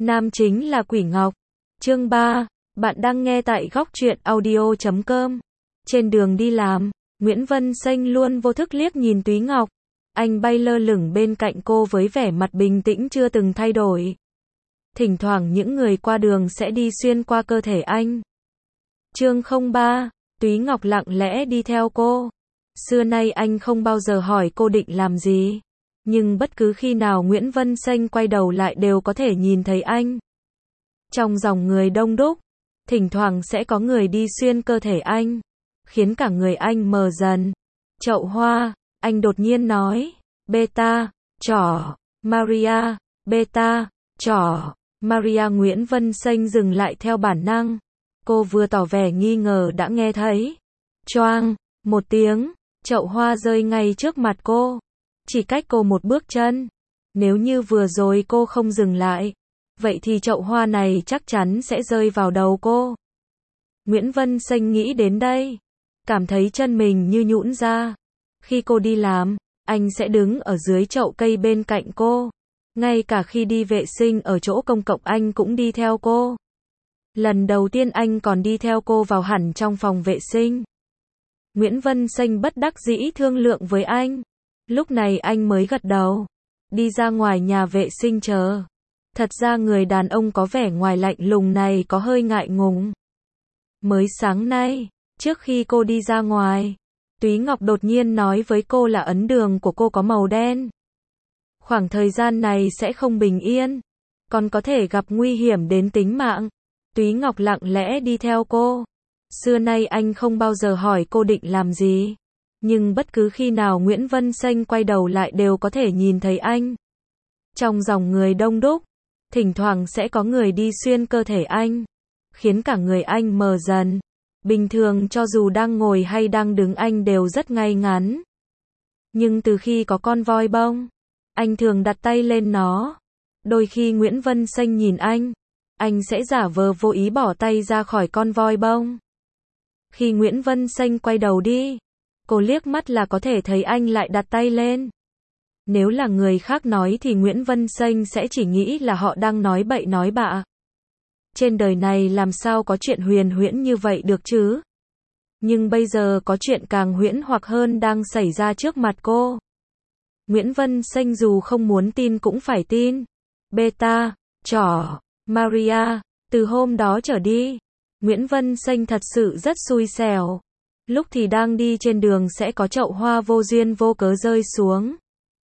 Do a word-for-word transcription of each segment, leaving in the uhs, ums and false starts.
Nam chính là Quỷ Ngọc. Chương ba. Bạn đang nghe tại góc truyện audio chấm com. Trên đường đi làm, Nguyễn Vân Xanh luôn vô thức liếc nhìn Túy Ngọc. Anh bay lơ lửng bên cạnh cô với vẻ mặt bình tĩnh chưa từng thay đổi. Thỉnh thoảng những người qua đường sẽ đi xuyên qua cơ thể anh. Chương không ba. Túy Ngọc lặng lẽ đi theo cô. Xưa nay anh không bao giờ hỏi cô định làm gì. Nhưng bất cứ khi nào Nguyễn Vân Xanh quay đầu lại đều có thể nhìn thấy anh. Trong dòng người đông đúc, thỉnh thoảng sẽ có người đi xuyên cơ thể anh, khiến cả người anh mờ dần. Chậu hoa, anh đột nhiên nói, beta, trỏ, Maria, beta, trỏ, Maria. Nguyễn Vân Xanh dừng lại theo bản năng. Cô vừa tỏ vẻ nghi ngờ đã nghe thấy. Choang, một tiếng, chậu hoa rơi ngay trước mặt cô. Chỉ cách cô một bước chân. Nếu như vừa rồi cô không dừng lại, vậy thì chậu hoa này chắc chắn sẽ rơi vào đầu cô. Nguyễn Vân Xanh nghĩ đến đây, cảm thấy chân mình như nhũn ra. Khi cô đi làm, anh sẽ đứng ở dưới chậu cây bên cạnh cô. Ngay cả khi đi vệ sinh ở chỗ công cộng anh cũng đi theo cô. Lần đầu tiên anh còn đi theo cô vào hẳn trong phòng vệ sinh. Nguyễn Vân Xanh bất đắc dĩ thương lượng với anh. Lúc này anh mới gật đầu, đi ra ngoài nhà vệ sinh chờ. Thật ra người đàn ông có vẻ ngoài lạnh lùng này có hơi ngại ngùng. Mới sáng nay, trước khi cô đi ra ngoài, Túy Ngọc đột nhiên nói với cô là ấn đường của cô có màu đen. Khoảng thời gian này sẽ không bình yên, còn có thể gặp nguy hiểm đến tính mạng. Túy Ngọc lặng lẽ đi theo cô. Xưa nay anh không bao giờ hỏi cô định làm gì. Nhưng bất cứ khi nào Nguyễn Vân Xanh quay đầu lại đều có thể nhìn thấy anh. Trong dòng người đông đúc, thỉnh thoảng sẽ có người đi xuyên cơ thể anh, khiến cả người anh mờ dần. Bình thường cho dù đang ngồi hay đang đứng anh đều rất ngay ngắn. Nhưng từ khi có con voi bông, anh thường đặt tay lên nó. Đôi khi Nguyễn Vân Xanh nhìn anh, anh sẽ giả vờ vô ý bỏ tay ra khỏi con voi bông. Khi Nguyễn Vân Xanh quay đầu đi, cô liếc mắt là có thể thấy anh lại đặt tay lên. Nếu là người khác nói thì Nguyễn Vân Xanh sẽ chỉ nghĩ là họ đang nói bậy nói bạ. Trên đời này làm sao có chuyện huyền huyễn như vậy được chứ? Nhưng bây giờ có chuyện càng huyễn hoặc hơn đang xảy ra trước mặt cô. Nguyễn Vân Xanh dù không muốn tin cũng phải tin. Beta, trỏ, Maria, từ hôm đó trở đi, Nguyễn Vân Xanh thật sự rất xui xẻo. Lúc thì đang đi trên đường sẽ có chậu hoa vô duyên vô cớ rơi xuống.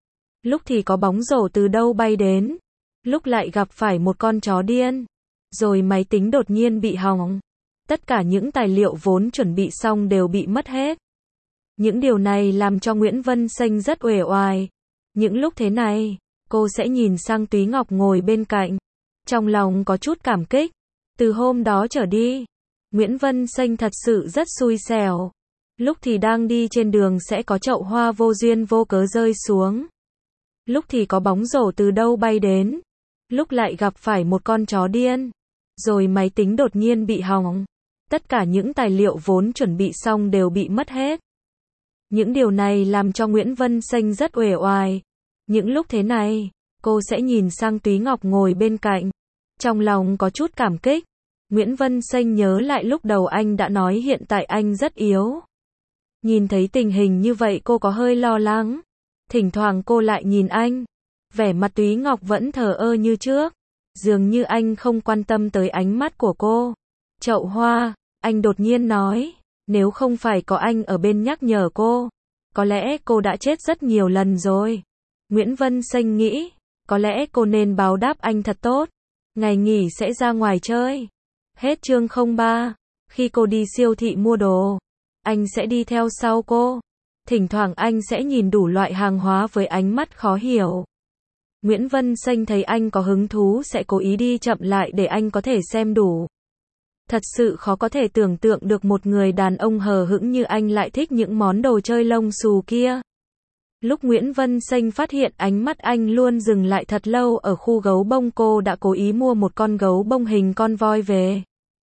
Lúc thì có bóng rổ từ đâu bay đến. Lúc lại gặp phải một con chó điên. Rồi máy tính đột nhiên bị hỏng. Tất cả những tài liệu vốn chuẩn bị xong đều bị mất hết. Những điều này làm cho Nguyễn Vân Xanh rất uể oải. Những lúc thế này, cô sẽ nhìn sang Túy Ngọc ngồi bên cạnh. Trong lòng có chút cảm kích. Từ hôm đó trở đi, Nguyễn Vân Xanh thật sự rất xui xẻo. Lúc thì đang đi trên đường sẽ có chậu hoa vô duyên vô cớ rơi xuống. Lúc thì có bóng rổ từ đâu bay đến. Lúc lại gặp phải một con chó điên. Rồi máy tính đột nhiên bị hỏng. Tất cả những tài liệu vốn chuẩn bị xong đều bị mất hết. Những điều này làm cho Nguyễn Vân Xanh rất uể oải. Những lúc thế này, cô sẽ nhìn sang Túy Ngọc ngồi bên cạnh. Trong lòng có chút cảm kích. Nguyễn Vân Xanh nhớ lại lúc đầu anh đã nói hiện tại anh rất yếu. Nhìn thấy tình hình như vậy cô có hơi lo lắng. Thỉnh thoảng cô lại nhìn anh. Vẻ mặt Túy Ngọc vẫn thờ ơ như trước. Dường như anh không quan tâm tới ánh mắt của cô. Chậu hoa, anh đột nhiên nói. Nếu không phải có anh ở bên nhắc nhở cô, có lẽ cô đã chết rất nhiều lần rồi. Nguyễn Vân Xanh nghĩ, có lẽ cô nên báo đáp anh thật tốt. Ngày nghỉ sẽ ra ngoài chơi. Hết chương không ba. Khi cô đi siêu thị mua đồ, anh sẽ đi theo sau cô. Thỉnh thoảng anh sẽ nhìn đủ loại hàng hóa với ánh mắt khó hiểu. Nguyễn Vân Xanh thấy anh có hứng thú sẽ cố ý đi chậm lại để anh có thể xem đủ. Thật sự khó có thể tưởng tượng được một người đàn ông hờ hững như anh lại thích những món đồ chơi lông xù kia. Lúc Nguyễn Vân Xanh phát hiện ánh mắt anh luôn dừng lại thật lâu ở khu gấu bông, cô đã cố ý mua một con gấu bông hình con voi về.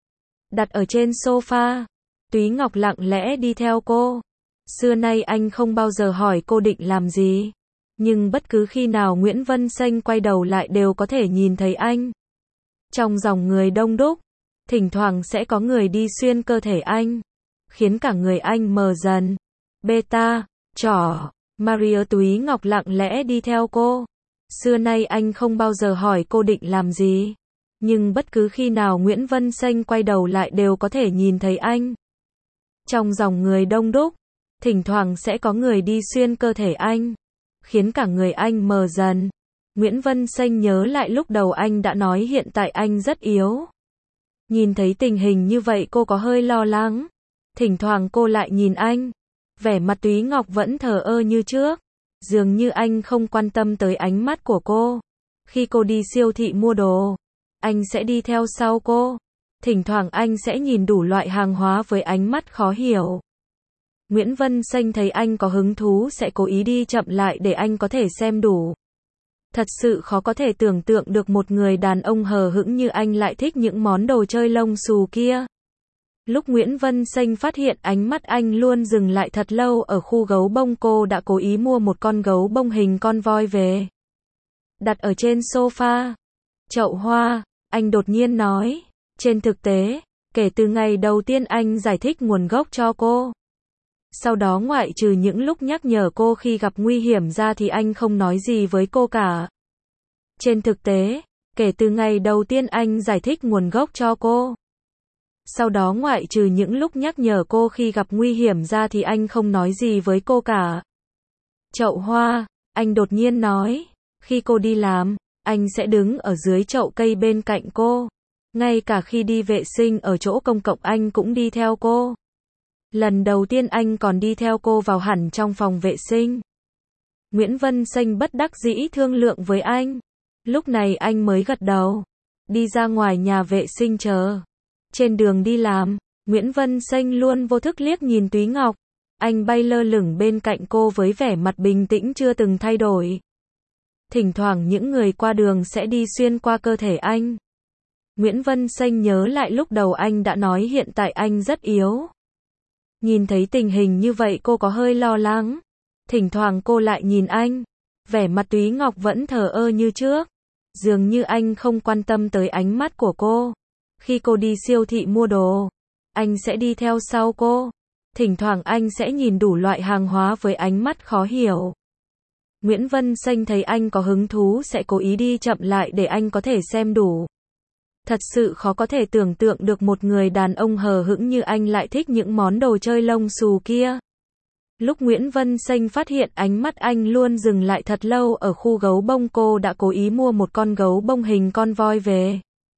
Đặt ở trên sofa. Túy Ngọc lặng lẽ đi theo cô. Xưa nay anh không bao giờ hỏi cô định làm gì. Nhưng bất cứ khi nào Nguyễn Vân Xanh quay đầu lại đều có thể nhìn thấy anh. Trong dòng người đông đúc, thỉnh thoảng sẽ có người đi xuyên cơ thể anh, khiến cả người anh mờ dần. Beta, trỏ, Maria Túy Ngọc lặng lẽ đi theo cô. Xưa nay anh không bao giờ hỏi cô định làm gì, nhưng bất cứ khi nào Nguyễn Vân Xanh quay đầu lại đều có thể nhìn thấy anh. Trong dòng người đông đúc, thỉnh thoảng sẽ có người đi xuyên cơ thể anh, khiến cả người anh mờ dần. Nguyễn Vân Xanh nhớ lại lúc đầu anh đã nói hiện tại anh rất yếu. Nhìn thấy tình hình như vậy cô có hơi lo lắng. Thỉnh thoảng cô lại nhìn anh. Vẻ mặt Túy Ngọc vẫn thờ ơ như trước. Dường như anh không quan tâm tới ánh mắt của cô. Khi cô đi siêu thị mua đồ, anh sẽ đi theo sau cô. Thỉnh thoảng anh sẽ nhìn đủ loại hàng hóa với ánh mắt khó hiểu. Nguyễn Vân Xanh thấy anh có hứng thú sẽ cố ý đi chậm lại để anh có thể xem đủ. Thật sự khó có thể tưởng tượng được một người đàn ông hờ hững như anh lại thích những món đồ chơi lông xù kia. Lúc Nguyễn Vân Xanh phát hiện ánh mắt anh luôn dừng lại thật lâu ở khu gấu bông, cô đã cố ý mua một con gấu bông hình con voi về. Đặt ở trên sofa. Chậu hoa, anh đột nhiên nói. Trên thực tế, kể từ ngày đầu tiên anh giải thích nguồn gốc cho cô. Sau đó ngoại trừ những lúc nhắc nhở cô khi gặp nguy hiểm ra thì anh không nói gì với cô cả. Trên thực tế, kể từ ngày đầu tiên anh giải thích nguồn gốc cho cô. Sau đó ngoại trừ những lúc nhắc nhở cô khi gặp nguy hiểm ra thì anh không nói gì với cô cả. Chậu hoa, anh đột nhiên nói. Khi cô đi làm, anh sẽ đứng ở dưới chậu cây bên cạnh cô. Ngay cả khi đi vệ sinh ở chỗ công cộng anh cũng đi theo cô. Lần đầu tiên anh còn đi theo cô vào hẳn trong phòng vệ sinh. Nguyễn Vân Xanh bất đắc dĩ thương lượng với anh. Lúc này anh mới gật đầu. Đi ra ngoài nhà vệ sinh chờ. Trên đường đi làm, Nguyễn Vân Xanh luôn vô thức liếc nhìn Túy Ngọc. Anh bay lơ lửng bên cạnh cô với vẻ mặt bình tĩnh chưa từng thay đổi. Thỉnh thoảng những người qua đường sẽ đi xuyên qua cơ thể anh. Nguyễn Vân Xanh nhớ lại lúc đầu anh đã nói hiện tại anh rất yếu. Nhìn thấy tình hình như vậy cô có hơi lo lắng. Thỉnh thoảng cô lại nhìn anh. Vẻ mặt Túy Ngọc vẫn thờ ơ như trước. Dường như anh không quan tâm tới ánh mắt của cô. Khi cô đi siêu thị mua đồ, anh sẽ đi theo sau cô. Thỉnh thoảng anh sẽ nhìn đủ loại hàng hóa với ánh mắt khó hiểu. Nguyễn Vân Xanh thấy anh có hứng thú sẽ cố ý đi chậm lại để anh có thể xem đủ. Thật sự khó có thể tưởng tượng được một người đàn ông hờ hững như anh lại thích những món đồ chơi lông xù kia. Lúc Nguyễn Vân Xanh phát hiện ánh mắt anh luôn dừng lại thật lâu ở khu gấu bông, cô đã cố ý mua một con gấu bông hình con voi về.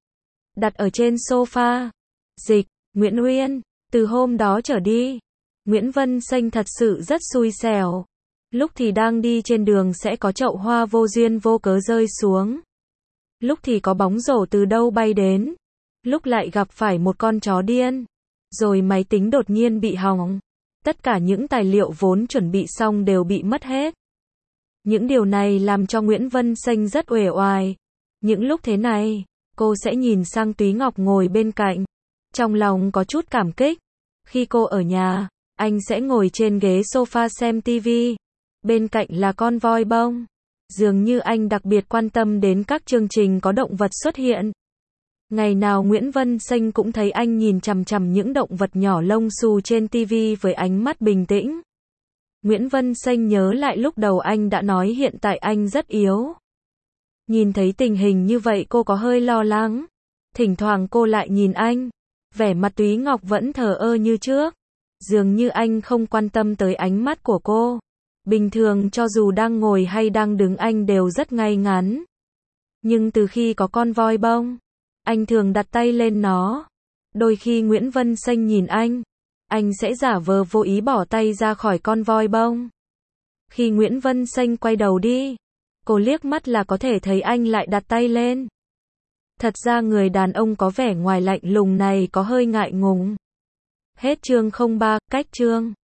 Đặt ở trên sofa. Dịch, Nguyễn Uyên. Từ hôm đó trở đi, Nguyễn Vân Xanh thật sự rất xui xẻo. Lúc thì đang đi trên đường sẽ có chậu hoa vô duyên vô cớ rơi xuống. Lúc thì có bóng rổ từ đâu bay đến. Lúc lại gặp phải một con chó điên. Rồi máy tính đột nhiên bị hỏng. Tất cả những tài liệu vốn chuẩn bị xong đều bị mất hết. Những điều này làm cho Nguyễn Vân Xanh rất uể oải. Những lúc thế này, cô sẽ nhìn sang Túy Ngọc ngồi bên cạnh. Trong lòng có chút cảm kích. Khi cô ở nhà, anh sẽ ngồi trên ghế sofa xem tivi. Bên cạnh là con voi bông. Dường như anh đặc biệt quan tâm đến các chương trình có động vật xuất hiện. Ngày nào Nguyễn Vân Xanh cũng thấy anh nhìn chằm chằm những động vật nhỏ lông xù trên tivi với ánh mắt bình tĩnh. Nguyễn Vân Xanh nhớ lại lúc đầu anh đã nói hiện tại anh rất yếu. Nhìn thấy tình hình như vậy cô có hơi lo lắng. Thỉnh thoảng cô lại nhìn anh. Vẻ mặt Túy Ngọc vẫn thờ ơ như trước. Dường như anh không quan tâm tới ánh mắt của cô. Bình thường cho dù đang ngồi hay đang đứng anh đều rất ngay ngắn. Nhưng từ khi có con voi bông, anh thường đặt tay lên nó. Đôi khi Nguyễn Vân Xanh nhìn anh, anh sẽ giả vờ vô ý bỏ tay ra khỏi con voi bông. Khi Nguyễn Vân Xanh quay đầu đi, cô liếc mắt là có thể thấy anh lại đặt tay lên. Thật ra người đàn ông có vẻ ngoài lạnh lùng này có hơi ngại ngùng. Hết chương không ba, cách chương.